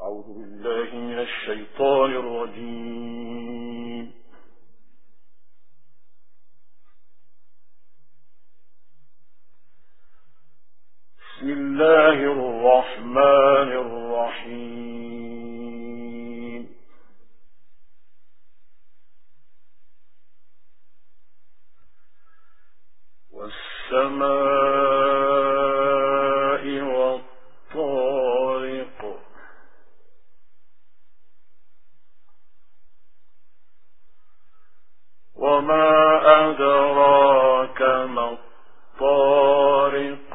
أعوذ بالله من الشيطان الرجيم. بسم الله الرحمن الرحيم. والسماء والطارق وما أدراك ما الطارق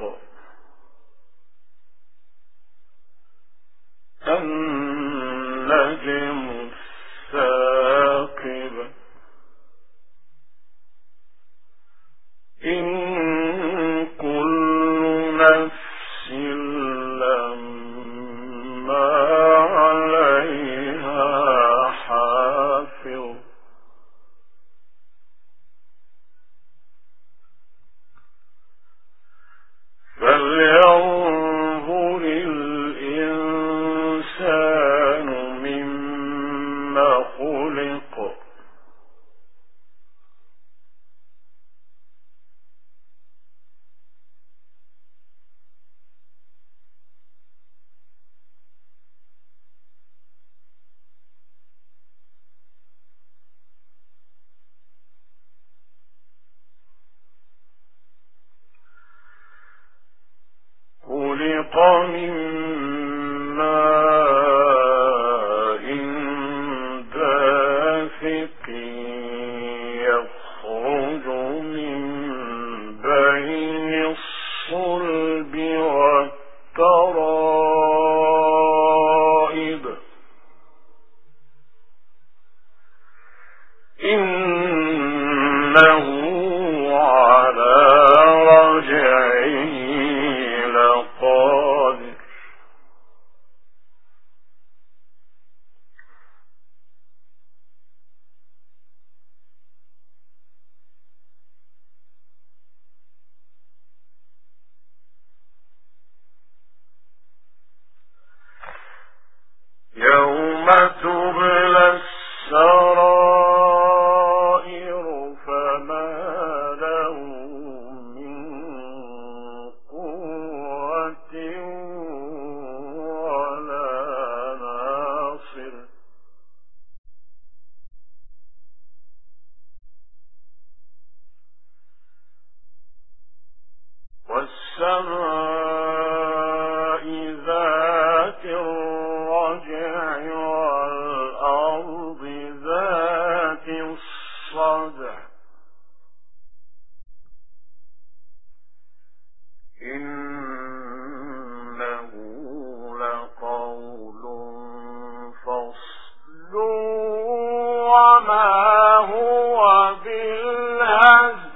النجم الثاقب إن كل نفس لما عليها حافظ فلينظر الإنسان مما خلق خلق من ماء دافق يخرج من بين الصلب والترائب إنه على رجعه لقادر يوم تبلى السرائر فما له من قوة ولا ناصر والسماء ذات الرجع والأرض ذات الصدع إنه لقول فصل وما هو بالهزل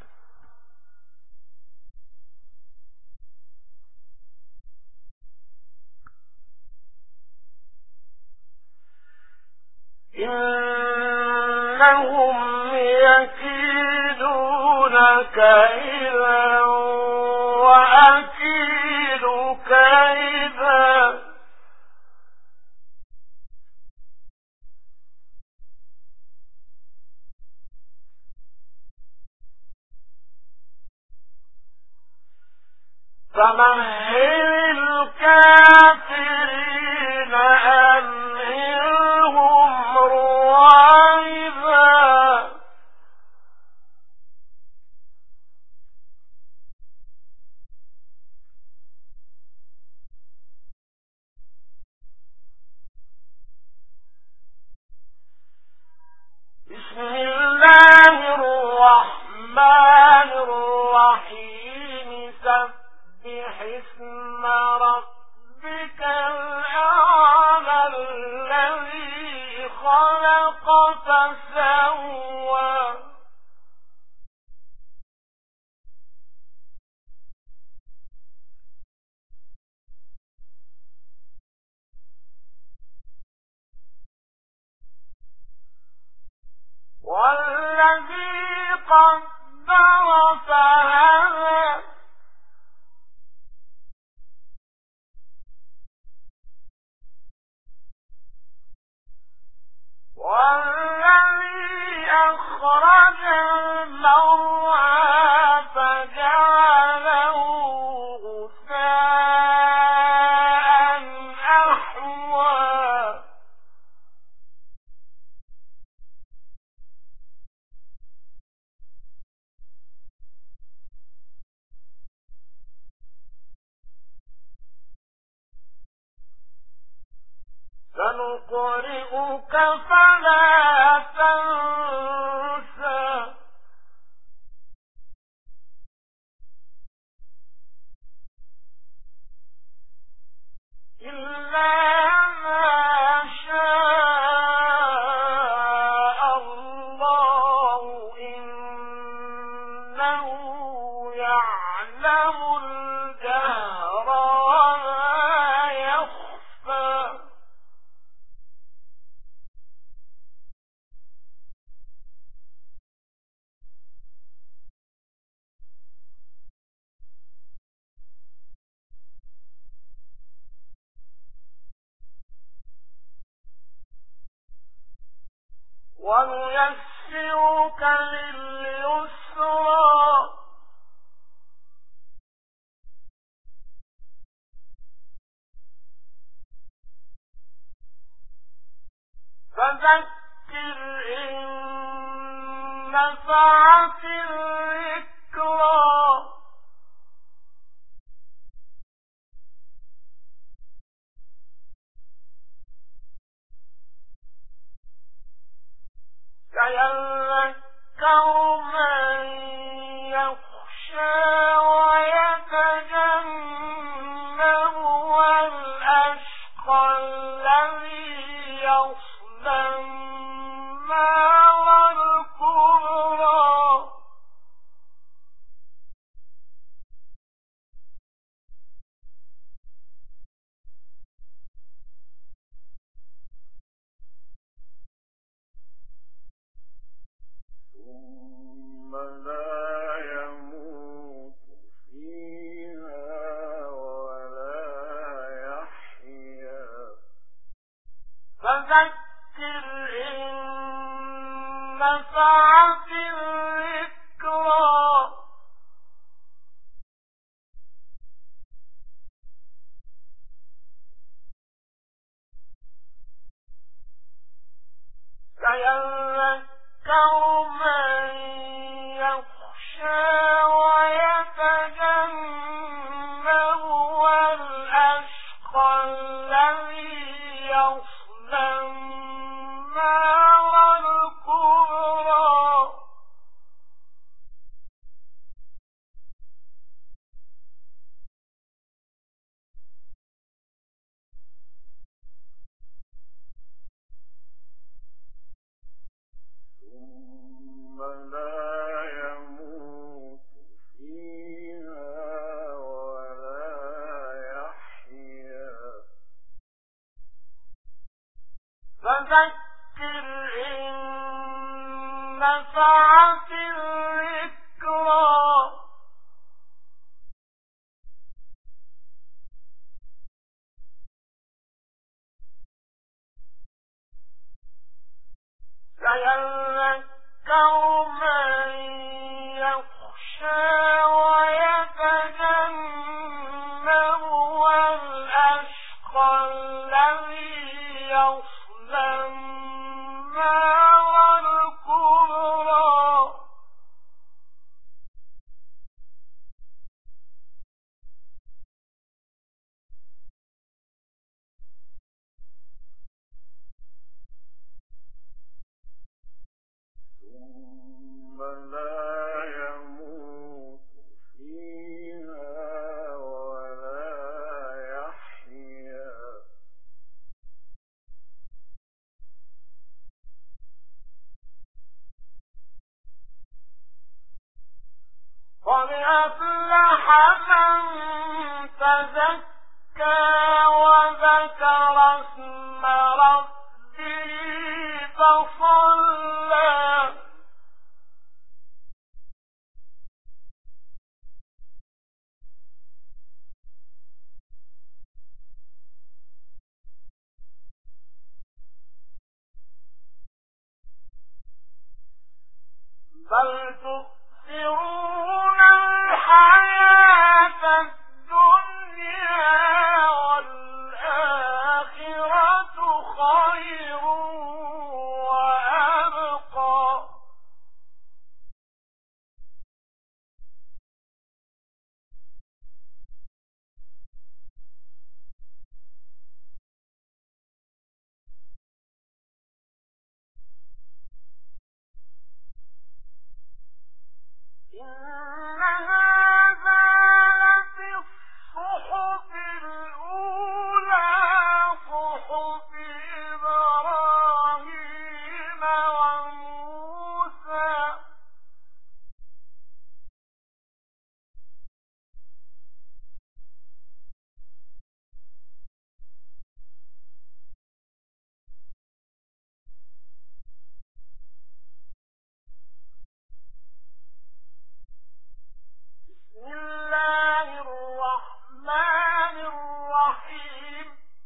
إنهم يكيدون كيدا وأكيد كيدا فمهل الكافرين أمهلهم رويدا بسم الله الرحمن الرحيم سبح اسم ربك الأعلى الذي خلق فسوى والذي قدر فهدى سنقرئك فلا تنسى إلا ما شاء الله إنه يعلم الجهر وما يخفى ونيسرك لليسرى فذكر إن نفعت الذكرى سيذكر من يخشى ويتجنبها الأشقى الذي يصلى النار الكبرى ثم لا يموت فيها ولا يحيا فذكر إن نفعت الذكرى سيذكر من يخشى ويتجنبها الأشقى الذي يصلى النار الكبرى ثم لا يموت فيها ولا يحيا فذكر إن نفعت الذكرى سيذكر من يخشى ويتجنبها الأشقى الذي يصلى النار الكبرى ثم لا يموت فيها ولا يحيا قد أفلح من تزكى وذكر اسم ربه فصلى بل تؤثرون الحياة الدنيا والآخرة خير وأبقى هذا لفي الصحف الأولى صحف إبراهيم وموسى بسم الله الرحمن الرحيم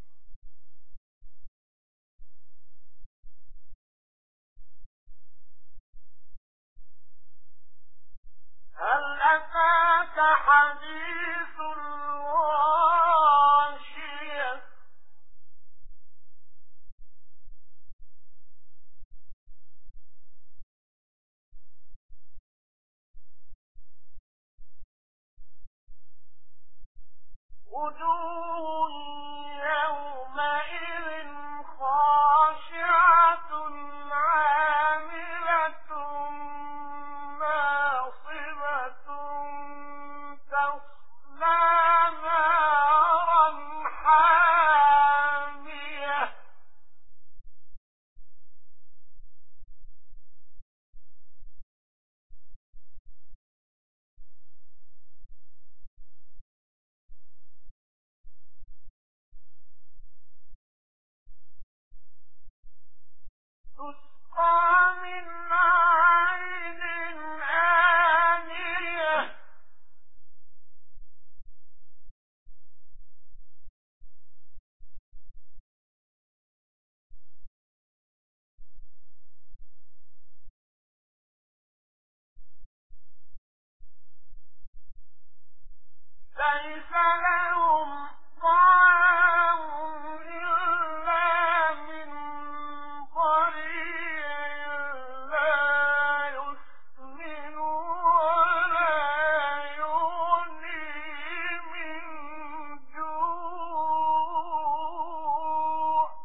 هل أتاك حديث الغاشية وجوه يومئذ خاشعة عاملة ناصبة تصلى نارا حامية تسقى من عين آنية ليس لهم طعام إلا من ضريع لا يسمن ولا يغني من جوع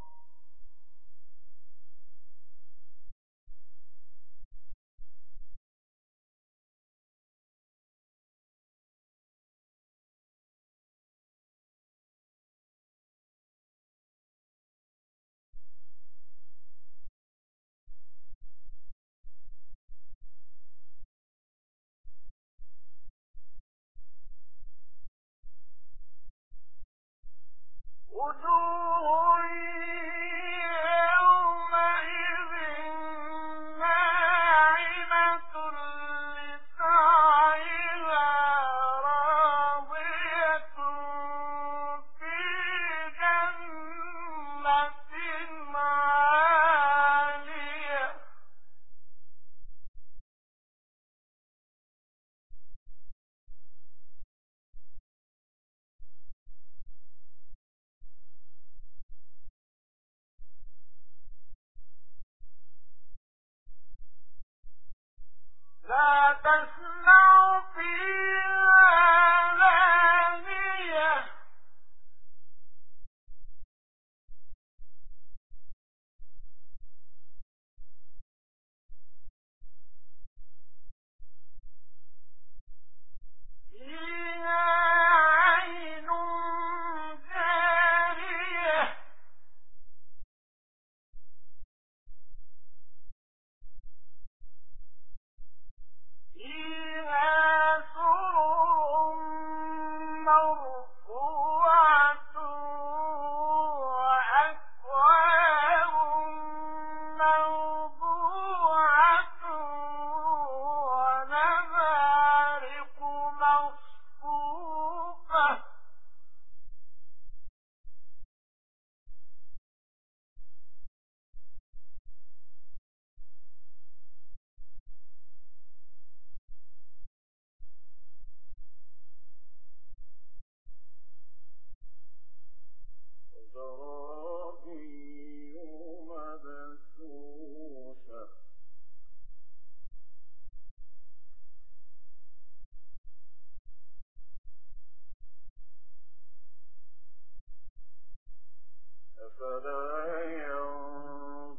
وجوه يومئذ ناعمة لسعيها راضية في جنة عالية لا تسمع فيها لاغية فيها عين جارية فيها سرر مرفوعة وأكواب موضوعة ونمارق مصفوفة وزرابي مبثوثة أفلا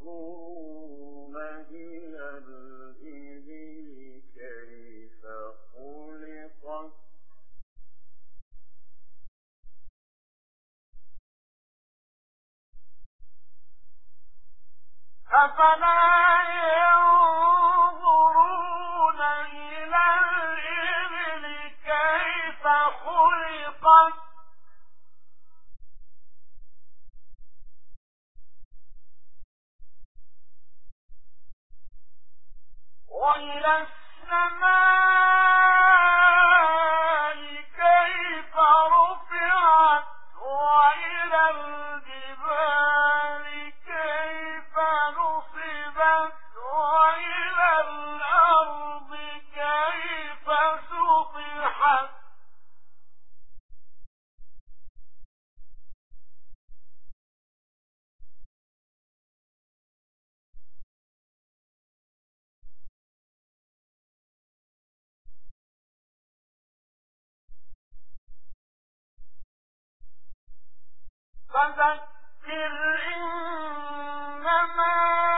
ينظرون إلى الإبل كيف أفلا ينظرون إلى الإبل كيف خلقت وإلى السماء كيف رفعت وإلى الجبال كيف نصبت وإلى الأرض كيف سطحت فذكر إنما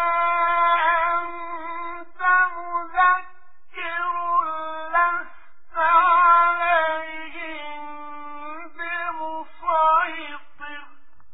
أنت مذكر لست عليهم بمسيطر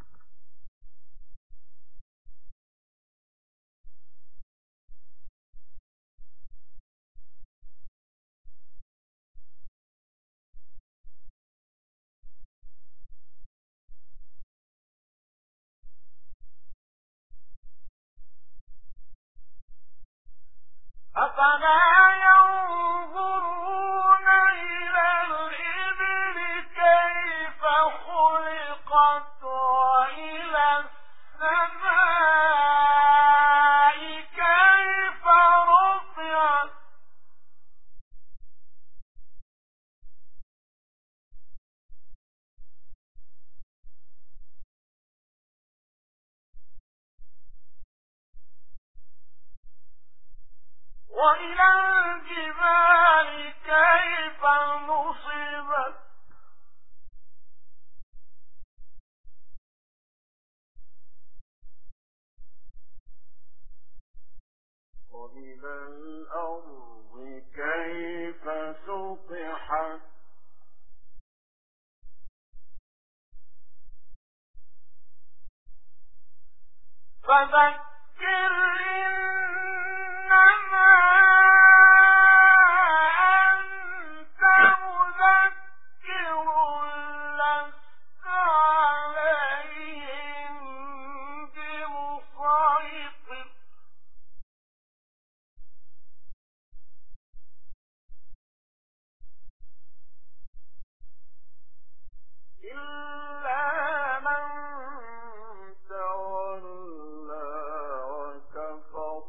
أفلا ينظرون إلى الإبل كيف خلقت وإلى السماء كيف رفعت وإلى الجبال كيف نصبت وإلى الأرض كيف سطحت فذكر إنما أنت مذكر لست عليهم بمسيطر إلا من تولى وكفر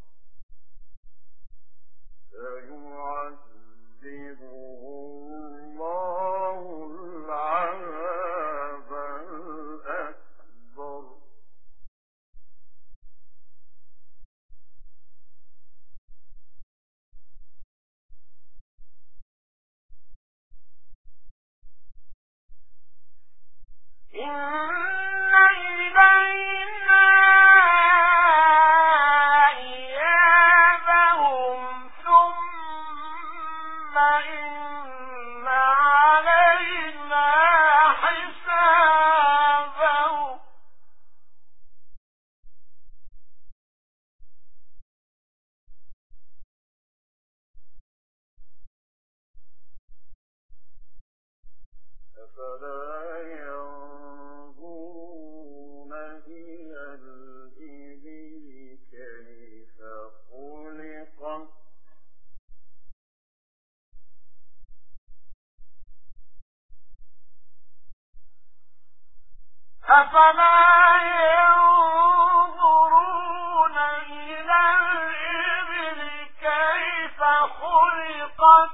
فيعذبه الله العذاب الأكبر إن إلينا إيابهم ثم إن علينا حسابهم أفلا ينظرون إلى الإبل كيف خلقت أفلا ينظرون إلى الإبل كيف خلقت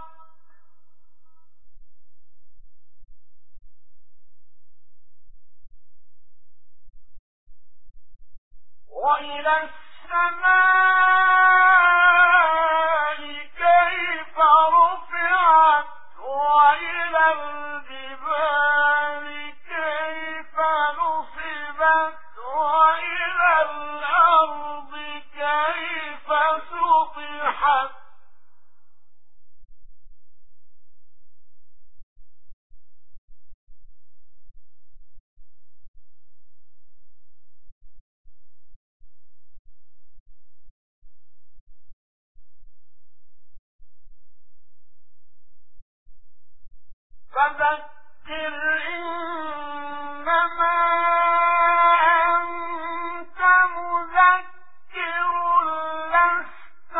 وإلى السماء كيف رفعت وإلى الجبال كيف نصبت وإلى الأرض كيف سطحت فذكر إنما أنت مذكر لست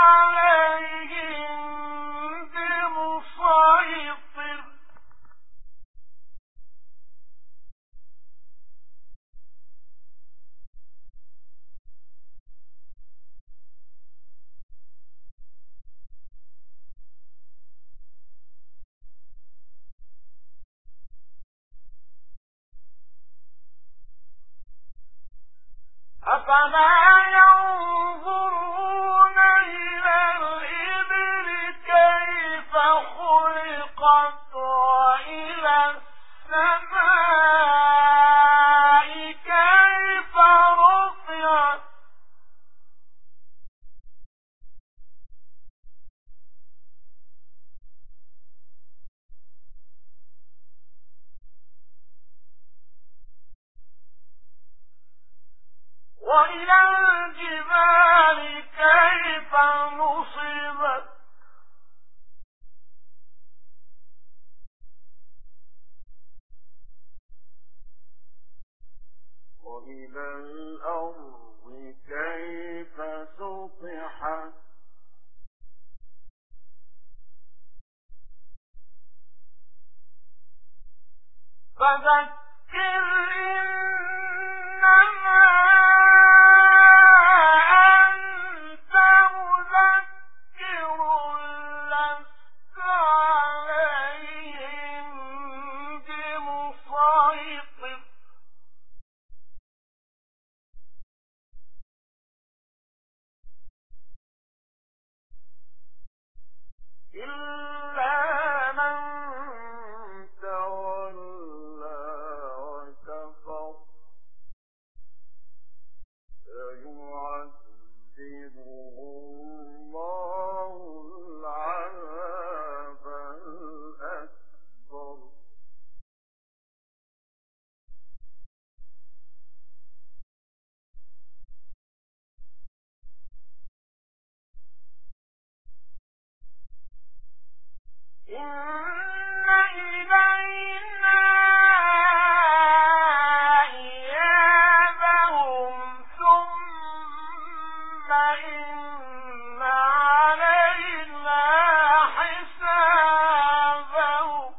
عليهم بمسيطر أفلا ينظرون إلى الإبل كيف خلقت وإلى السماء كيف رفعت وإلى الجبال كيف نصبت وإلى الأرض كيف سطحت فذكر إنما أنت مذكر لست عليهم بمسيطر إلا من تولى وكفر فيعذبه الله العذاب الأكبر إن إلينا إيابهم ثم إن علينا حسابهم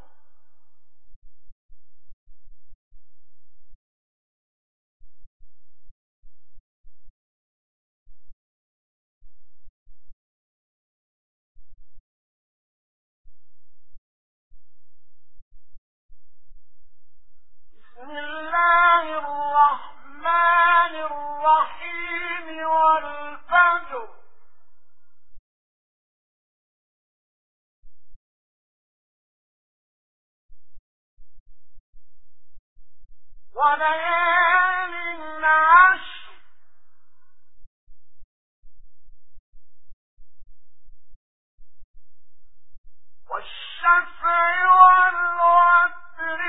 بسم الله الرحمن الرحيم والفجر وليال عشر والشفع والوتر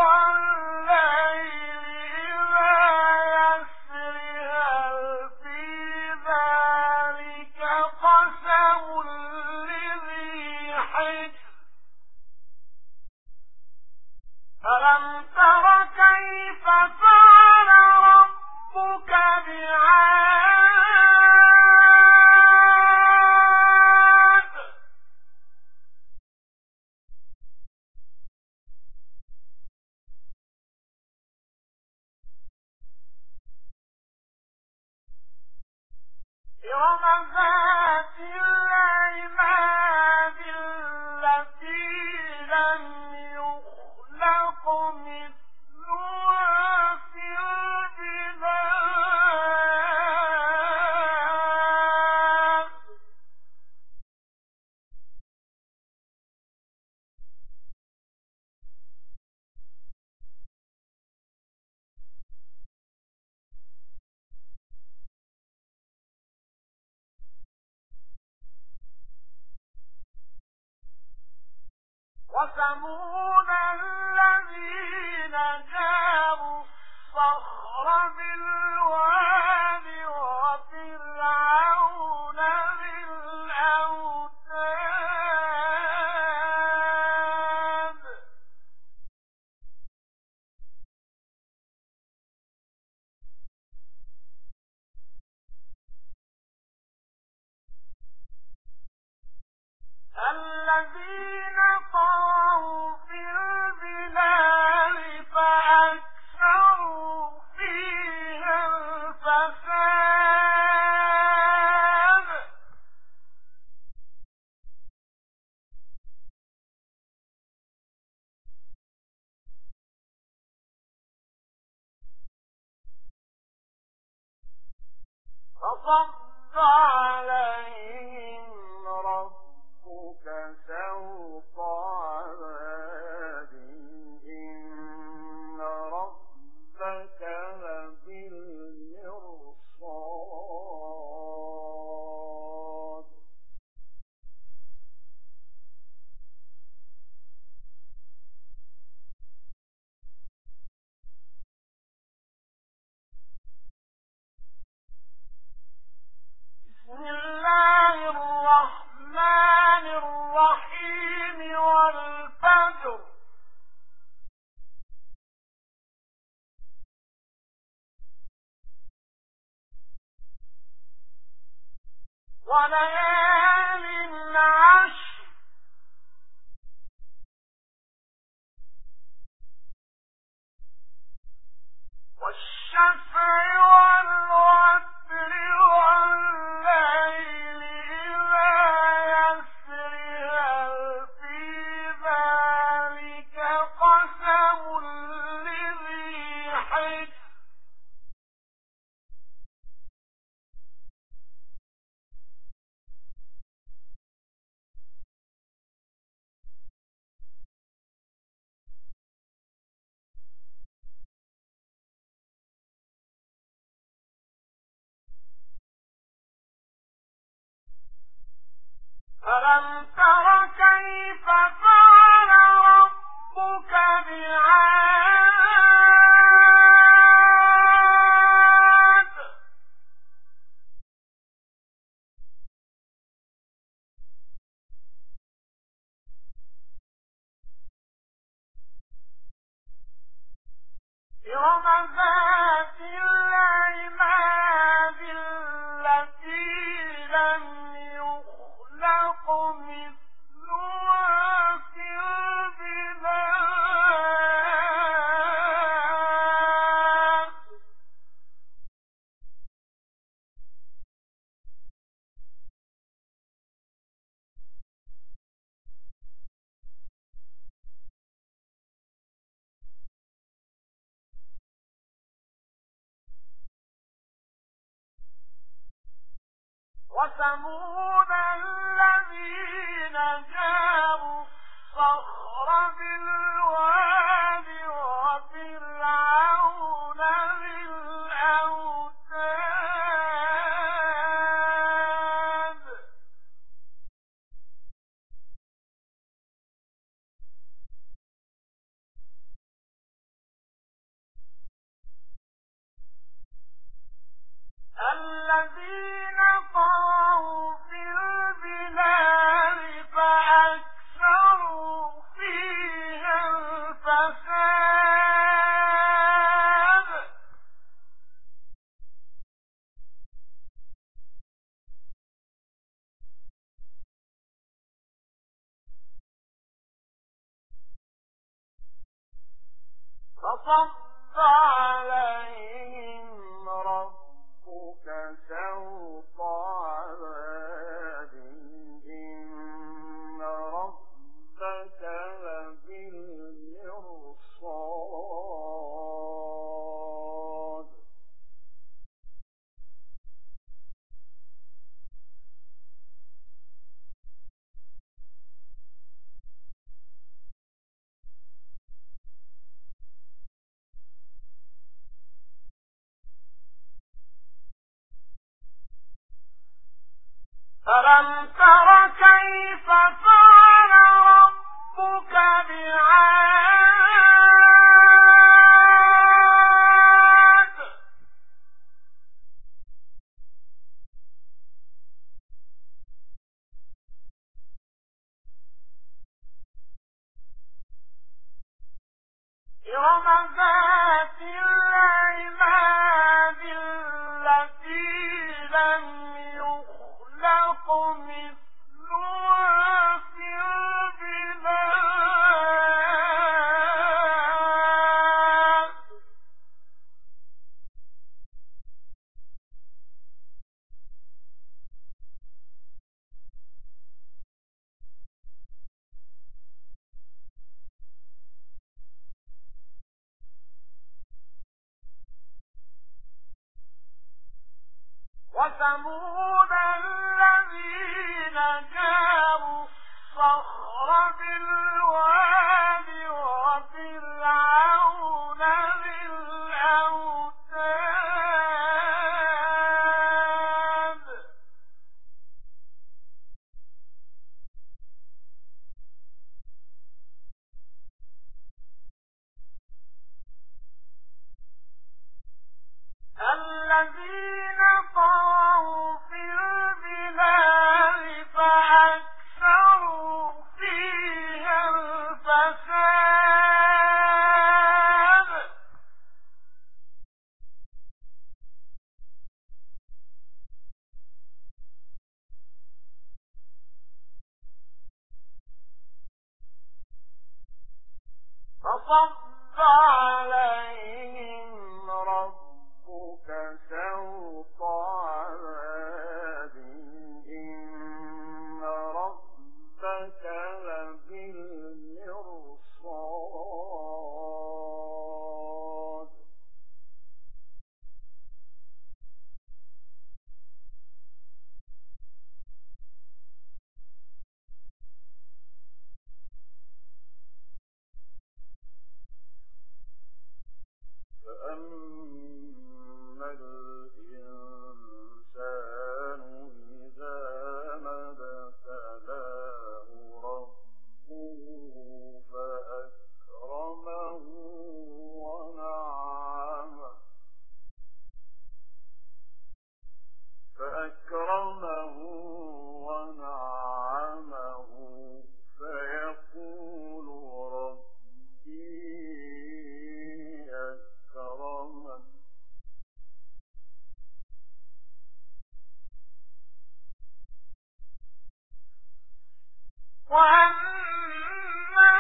والليل إذا يسر هل في ذلك قسم لذي حجر ألم تر كيف فعل ربك بعاد إرم ذات العماد التي لم يخلق مثلها في البلاد وثمود الذين جابوا الصخر بالواد وفرعون بالأوتاد الذين طغوا في البلاد فأكثروا فيها الفساد فصب عليهم ربك سوط عذاب إن ربك لبالمرصاد بسم الله الرحمن الرحيم والفجر وليال عشر والشفع والوتر والليل إذا يسر هل في ذلك قسم لذي حجر ألم تر كيف فعل ربك بعاد إرم ذات العماد التي لم يخلق مثلها في البلاد وثمود الذين جابوا الصخر بالواد وفرعون ذي الأوتاد الذين طغوا في البلاد فأكثروا فيها الفساد فصب عليهم ربك سوط عذاب إن ربك لبالمرصاد ألم تر كيف فعل ربك بعاد إرم ذات العماد التي لم يخلق مثلها في وثمود الذين جابوا الصخر بالواد وفرعون ذي الأوتاد الذين طغوا في البلاد فأكثروا فيها الفساد فصب عليهم ربك سوط عذاب إن ربك لبالمرصاد فأما الإنسان إذا ما ابتلاه ربه فأكرمه ونعمه فيقول ربي أكرمن وأما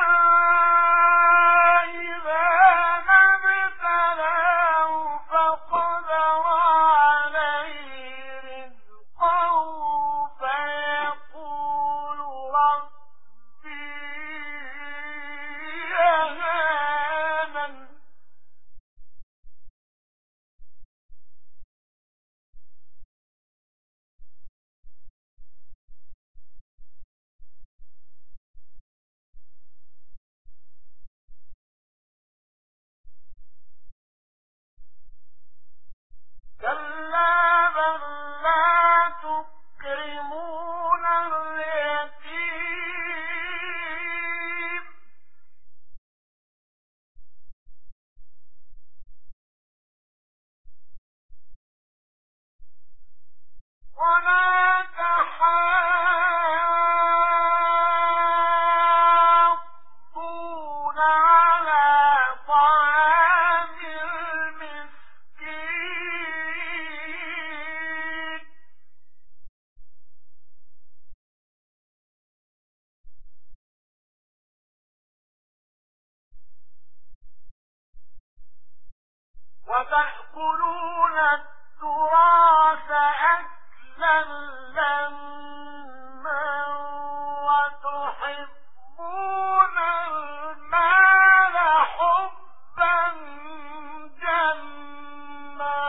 إذا ما ابتلاه فقدر عليه رزقه فيقول ربي أهانن كلا بل لا تكرمون اليتيم ولا تحاضون على طعام المسكين وتأكلون التراث أكلا لما وتحبون المال حبا جما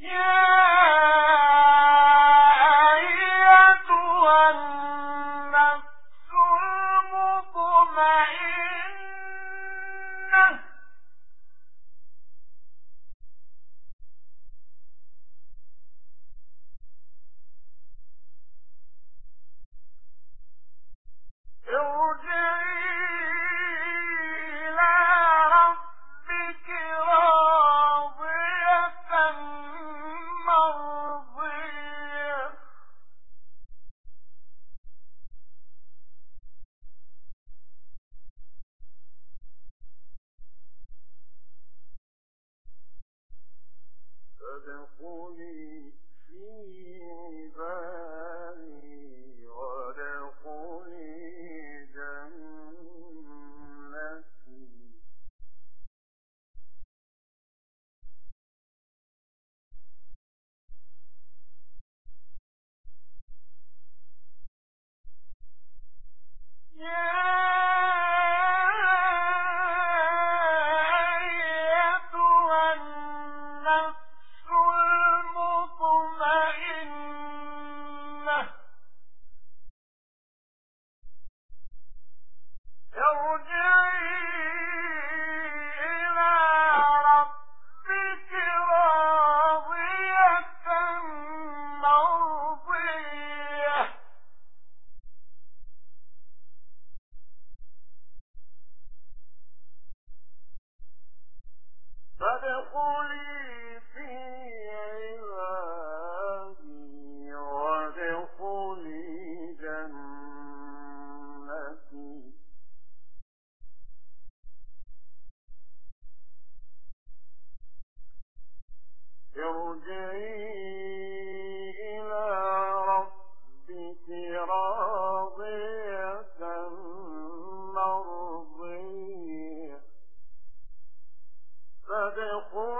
فادخلي في عبادي وادخلي جنتي. فادخلي في عبادي وادخلي جنتي. ارجعي إلى ربك راضية مرضية. فادخلي